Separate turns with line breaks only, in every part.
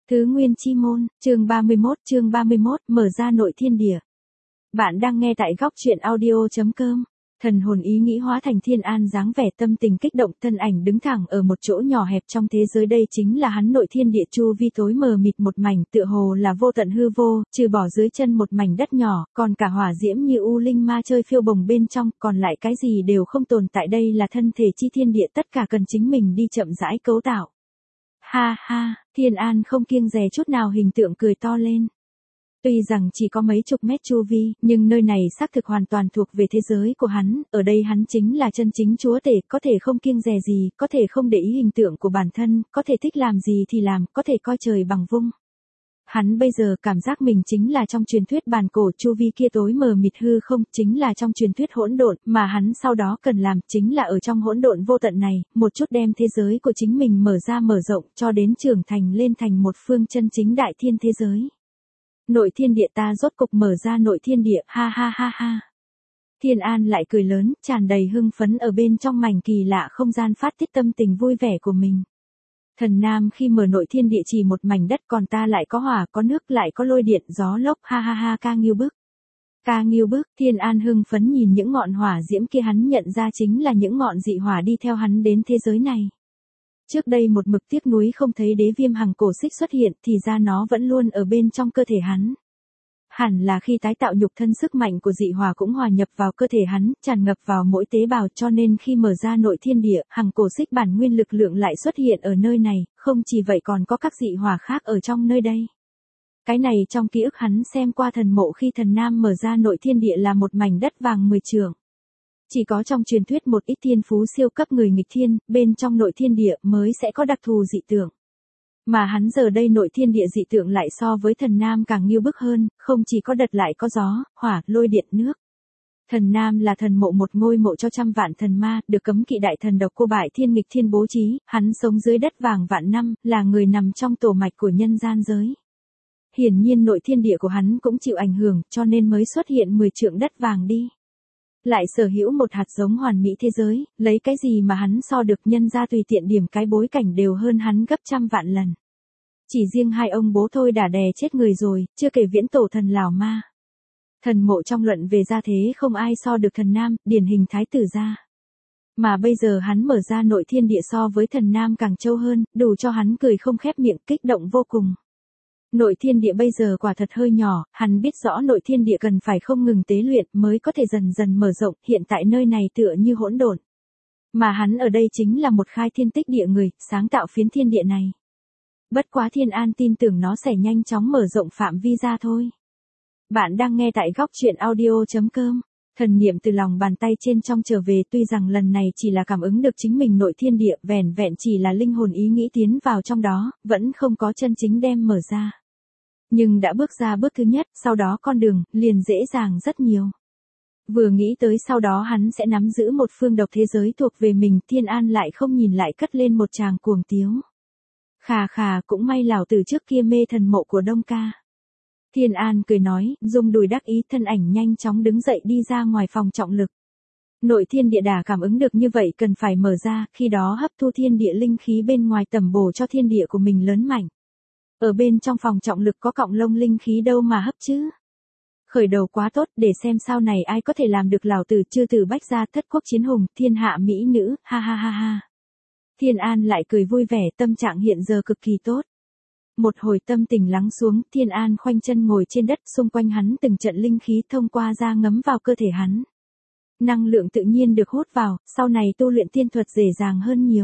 Tứ Nguyên Chi Môn, chương 31, mở ra nội thiên địa. Bạn đang nghe tại góc truyện audio.com. Thần hồn ý nghĩ hóa thành Thiên An dáng vẻ tâm tình kích động, thân ảnh đứng thẳng ở một chỗ nhỏ hẹp trong thế giới, đây chính là hắn nội thiên địa, chu vi tối mờ mịt một mảnh, tựa hồ là vô tận hư vô, trừ bỏ dưới chân một mảnh đất nhỏ, còn cả hỏa diễm như u linh ma chơi phiêu bồng bên trong, còn lại cái gì đều không tồn tại, đây là thân thể chi thiên địa, tất cả cần chính mình đi chậm rãi cấu tạo. Ha ha, Thiên An không kiêng dè chút nào hình tượng cười to lên. Tuy rằng chỉ có mấy chục mét chu vi, nhưng nơi này xác thực hoàn toàn thuộc về thế giới của hắn, ở đây hắn chính là chân chính chúa tể, có thể không kiêng dè gì, có thể không để ý hình tượng của bản thân, có thể thích làm gì thì làm, có thể coi trời bằng vung. Hắn bây giờ cảm giác mình chính là trong truyền thuyết bản cổ, chu vi kia tối mờ mịt hư không, chính là trong truyền thuyết hỗn độn, mà hắn sau đó cần làm chính là ở trong hỗn độn vô tận này, một chút đem thế giới của chính mình mở ra mở rộng cho đến trưởng thành lên thành một phương chân chính đại thiên thế giới. Nội thiên địa, ta rốt cục mở ra nội thiên địa, ha ha ha ha. Thiên An lại cười lớn, tràn đầy hưng phấn ở bên trong mảnh kỳ lạ không gian phát tiết tâm tình vui vẻ của mình. Thần Nam khi mở nội thiên địa chỉ một mảnh đất, còn ta lại có hỏa, có nước, lại có lôi điện, gió lốc, ha ha ha, ca nghiêu bức. Ca nghiêu bức, Thiên An hưng phấn nhìn những ngọn hỏa diễm kia, hắn nhận ra chính là những ngọn dị hỏa đi theo hắn đến thế giới này. Trước đây một mực tiếc nuối không thấy đế viêm hằng cổ xích xuất hiện, thì ra nó vẫn luôn ở bên trong cơ thể hắn. Hẳn là khi tái tạo nhục thân, sức mạnh của dị hỏa cũng hòa nhập vào cơ thể hắn, tràn ngập vào mỗi tế bào, cho nên khi mở ra nội thiên địa, hằng cổ xích bản nguyên lực lượng lại xuất hiện ở nơi này, không chỉ vậy còn có các dị hỏa khác ở trong nơi đây. Cái này trong ký ức hắn xem qua thần mộ khi thần Nam mở ra nội thiên địa là một mảnh đất vàng 10 trượng. Chỉ có trong truyền thuyết một ít thiên phú siêu cấp người nghịch thiên, bên trong nội thiên địa mới sẽ có đặc thù dị tượng. Mà hắn giờ đây nội thiên địa dị tượng lại so với thần Nam càng nghiêu bức hơn, không chỉ có đất lại có gió, hỏa, lôi điện, nước. Thần Nam là thần mộ, một ngôi mộ cho trăm vạn thần ma, được cấm kỵ đại thần độc cô bại thiên nghịch thiên bố trí, hắn sống dưới đất vàng vạn năm, là người nằm trong tổ mạch của nhân gian giới. Hiển nhiên nội thiên địa của hắn cũng chịu ảnh hưởng, cho nên mới xuất hiện 10 trượng đất vàng đi. Lại sở hữu một hạt giống hoàn mỹ thế giới, lấy cái gì mà hắn so được, nhân ra tùy tiện điểm cái bối cảnh đều hơn hắn gấp trăm vạn lần. Chỉ riêng hai ông bố thôi đã đè chết người rồi, chưa kể viễn tổ thần Lào Ma. Thần mộ trong luận về gia thế không ai so được thần Nam, điển hình thái tử gia. Mà bây giờ hắn mở ra nội thiên địa so với thần Nam càng trâu hơn, đủ cho hắn cười không khép miệng, kích động vô cùng. Nội thiên địa bây giờ quả thật hơi nhỏ, hắn biết rõ nội thiên địa cần phải không ngừng tế luyện mới có thể dần dần mở rộng, hiện tại nơi này tựa như hỗn độn. Mà hắn ở đây chính là một khai thiên tích địa người, sáng tạo phiến thiên địa này. Bất quá Thiên An tin tưởng nó sẽ nhanh chóng mở rộng phạm vi ra thôi. Bạn đang nghe tại góc truyện audio.com. Thần niệm từ lòng bàn tay trên trong trở về, tuy rằng lần này chỉ là cảm ứng được chính mình nội thiên địa, vẻn vẹn chỉ là linh hồn ý nghĩ tiến vào trong đó, vẫn không có chân chính đem mở ra. Nhưng đã bước ra bước thứ nhất, sau đó con đường liền dễ dàng rất nhiều. Vừa nghĩ tới sau đó hắn sẽ nắm giữ một phương độc thế giới thuộc về mình, Thiên An lại không nhìn lại cất lên một tràng cuồng tiếu. Khà khà, cũng may lão tử trước kia mê thần mộ của Đông ca. Thiên An cười nói, rung đùi đắc ý, thân ảnh nhanh chóng đứng dậy đi ra ngoài phòng trọng lực. Nội thiên địa đã cảm ứng được như vậy cần phải mở ra, khi đó hấp thu thiên địa linh khí bên ngoài tẩm bổ cho thiên địa của mình lớn mạnh. Ở bên trong phòng trọng lực có cọng lông linh khí đâu mà hấp chứ. Khởi đầu quá tốt, để xem sau này ai có thể làm được, lão tử chư tử bách gia, thất quốc chiến hùng, thiên hạ mỹ nữ, ha ha ha ha. Thiên An lại cười vui vẻ, tâm trạng hiện giờ cực kỳ tốt. Một hồi tâm tình lắng xuống, Thiên An khoanh chân ngồi trên đất, xung quanh hắn từng trận linh khí thông qua da ngấm vào cơ thể hắn. Năng lượng tự nhiên được hút vào, sau này tu luyện tiên thuật dễ dàng hơn nhiều.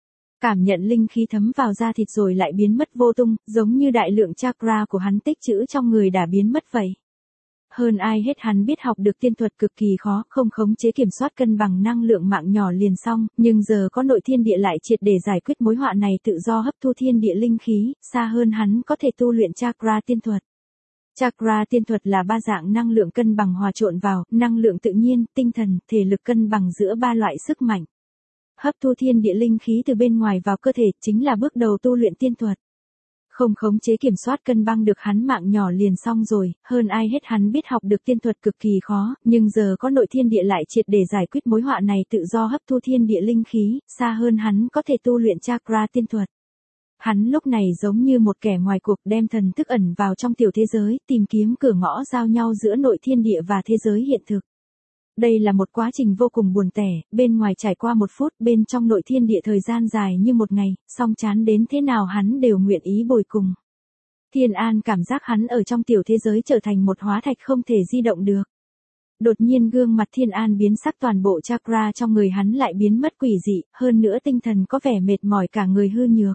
Cảm nhận linh khí thấm vào da thịt rồi lại biến mất vô tung, giống như đại lượng chakra của hắn tích trữ trong người đã biến mất vậy. Hơn ai hết hắn biết học được tiên thuật cực kỳ khó, không khống chế kiểm soát cân bằng năng lượng mạng nhỏ liền xong, nhưng giờ có nội thiên địa lại triệt để giải quyết mối họa này, tự do hấp thu thiên địa linh khí, xa hơn hắn có thể tu luyện chakra tiên thuật. Chakra tiên thuật là ba dạng năng lượng cân bằng hòa trộn vào, năng lượng tự nhiên, tinh thần, thể lực cân bằng giữa ba loại sức mạnh. Hấp thu thiên địa linh khí từ bên ngoài vào cơ thể chính là bước đầu tu luyện tiên thuật. Không khống chế kiểm soát cân bằng được hắn mạng nhỏ liền xong rồi, hơn ai hết hắn biết học được tiên thuật cực kỳ khó, nhưng giờ có nội thiên địa lại triệt để giải quyết mối họa này, tự do hấp thu thiên địa linh khí, xa hơn hắn có thể tu luyện chakra tiên thuật. Hắn lúc này giống như một kẻ ngoài cuộc đem thần thức ẩn vào trong tiểu thế giới, tìm kiếm cửa ngõ giao nhau giữa nội thiên địa và thế giới hiện thực. Đây là một quá trình vô cùng buồn tẻ, bên ngoài trải qua 1 phút, bên trong nội thiên địa thời gian dài như 1 ngày, song chán đến thế nào hắn đều nguyện ý bồi cùng. Thiên An cảm giác hắn ở trong tiểu thế giới trở thành một hóa thạch không thể di động được. Đột nhiên gương mặt Thiên An biến sắc, toàn bộ chakra trong người hắn lại biến mất quỷ dị, hơn nữa tinh thần có vẻ mệt mỏi, cả người hư nhược.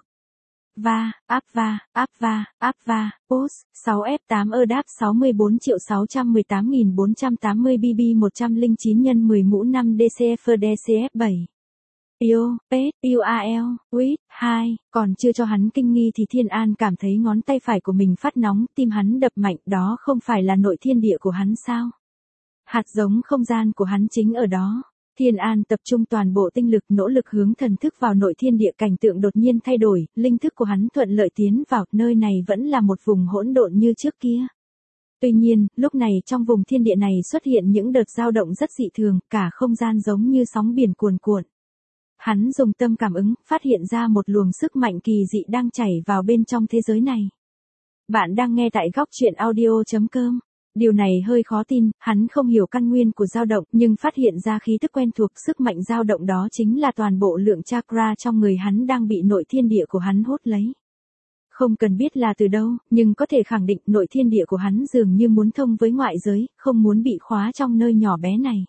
Post, 6F8 ơ đáp 64.618.480 BB 109 x 10 mũ 5 DCF DCF7. Io, Pet, UAL, Wit, 2, còn chưa cho hắn kinh nghi thì Thiên An cảm thấy ngón tay phải của mình phát nóng, tim hắn đập mạnh, đó không phải là nội thiên địa của hắn sao? Hạt giống không gian của hắn chính ở đó. Thiên An tập trung toàn bộ tinh lực nỗ lực hướng thần thức vào nội thiên địa, cảnh tượng đột nhiên thay đổi, linh thức của hắn thuận lợi tiến vào, nơi này vẫn là một vùng hỗn độn như trước kia. Tuy nhiên, lúc này trong vùng thiên địa này xuất hiện những đợt dao động rất dị thường, cả không gian giống như sóng biển cuồn cuộn. Hắn dùng tâm cảm ứng, phát hiện ra một luồng sức mạnh kỳ dị đang chảy vào bên trong thế giới này. Bạn đang nghe tại góc truyện audio.com. Điều này hơi khó tin, hắn không hiểu căn nguyên của dao động, nhưng phát hiện ra khí tức quen thuộc, sức mạnh dao động đó chính là toàn bộ lượng chakra trong người hắn đang bị nội thiên địa của hắn hút lấy. Không cần biết là từ đâu, nhưng có thể khẳng định nội thiên địa của hắn dường như muốn thông với ngoại giới, không muốn bị khóa trong nơi nhỏ bé này.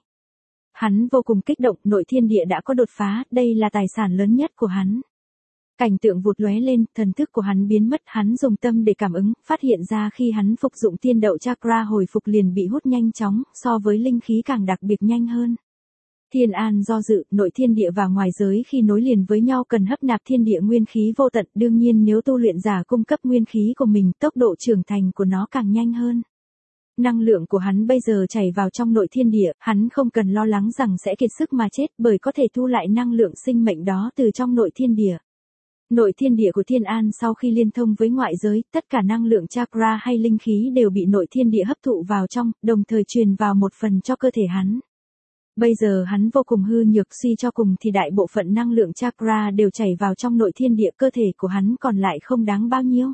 Hắn vô cùng kích động, nội thiên địa đã có đột phá, đây là tài sản lớn nhất của hắn. Cảnh tượng vụt lóe lên, thần thức của hắn biến mất, hắn dùng tâm để cảm ứng, phát hiện ra khi hắn phục dụng tiên đậu chakra hồi phục liền bị hút nhanh chóng, so với linh khí càng đặc biệt nhanh hơn. Thiên An do dự, nội thiên địa và ngoài giới khi nối liền với nhau cần hấp nạp thiên địa nguyên khí vô tận, đương nhiên nếu tu luyện giả cung cấp nguyên khí của mình, tốc độ trưởng thành của nó càng nhanh hơn. Năng lượng của hắn bây giờ chảy vào trong nội thiên địa, hắn không cần lo lắng rằng sẽ kiệt sức mà chết, bởi có thể thu lại năng lượng sinh mệnh đó từ trong nội thiên địa. Nội thiên địa của Thiên An sau khi liên thông với ngoại giới, tất cả năng lượng chakra hay linh khí đều bị nội thiên địa hấp thụ vào trong, đồng thời truyền vào một phần cho cơ thể hắn. Bây giờ hắn vô cùng hư nhược, suy cho cùng thì đại bộ phận năng lượng chakra đều chảy vào trong nội thiên địa, cơ thể của hắn còn lại không đáng bao nhiêu.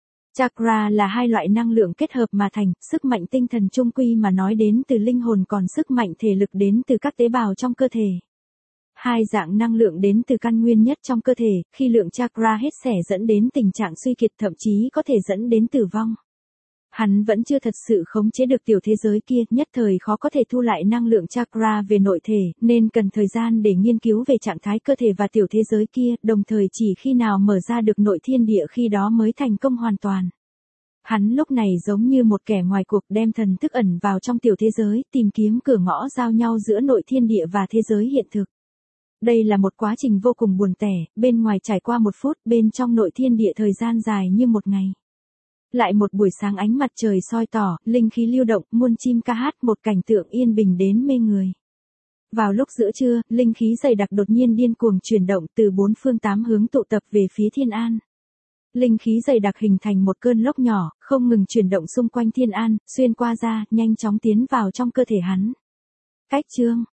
Chakra là hai loại năng lượng kết hợp mà thành, sức mạnh tinh thần chung quy mà nói đến từ linh hồn, còn sức mạnh thể lực đến từ các tế bào trong cơ thể. Hai dạng năng lượng đến từ căn nguyên nhất trong cơ thể, khi lượng chakra hết sẻ dẫn đến tình trạng suy kiệt, thậm chí có thể dẫn đến tử vong. Hắn vẫn chưa thật sự khống chế được tiểu thế giới kia, nhất thời khó có thể thu lại năng lượng chakra về nội thể, nên cần thời gian để nghiên cứu về trạng thái cơ thể và tiểu thế giới kia, đồng thời chỉ khi nào mở ra được nội thiên địa khi đó mới thành công hoàn toàn. Hắn lúc này giống như một kẻ ngoài cuộc đem thần thức ẩn vào trong tiểu thế giới, tìm kiếm cửa ngõ giao nhau giữa nội thiên địa và thế giới hiện thực. Đây là một quá trình vô cùng buồn tẻ, bên ngoài trải qua 1 phút, bên trong nội thiên địa thời gian dài như 1 ngày. Lại một buổi sáng ánh mặt trời soi tỏ, linh khí lưu động, muôn chim ca hát, một cảnh tượng yên bình đến mê người. Vào lúc giữa trưa, linh khí dày đặc đột nhiên điên cuồng chuyển động từ 4 phương 8 hướng tụ tập về phía Thiên An. Linh khí dày đặc hình thành một cơn lốc nhỏ, không ngừng chuyển động xung quanh Thiên An, xuyên qua da, nhanh chóng tiến vào trong cơ thể hắn. Cách chương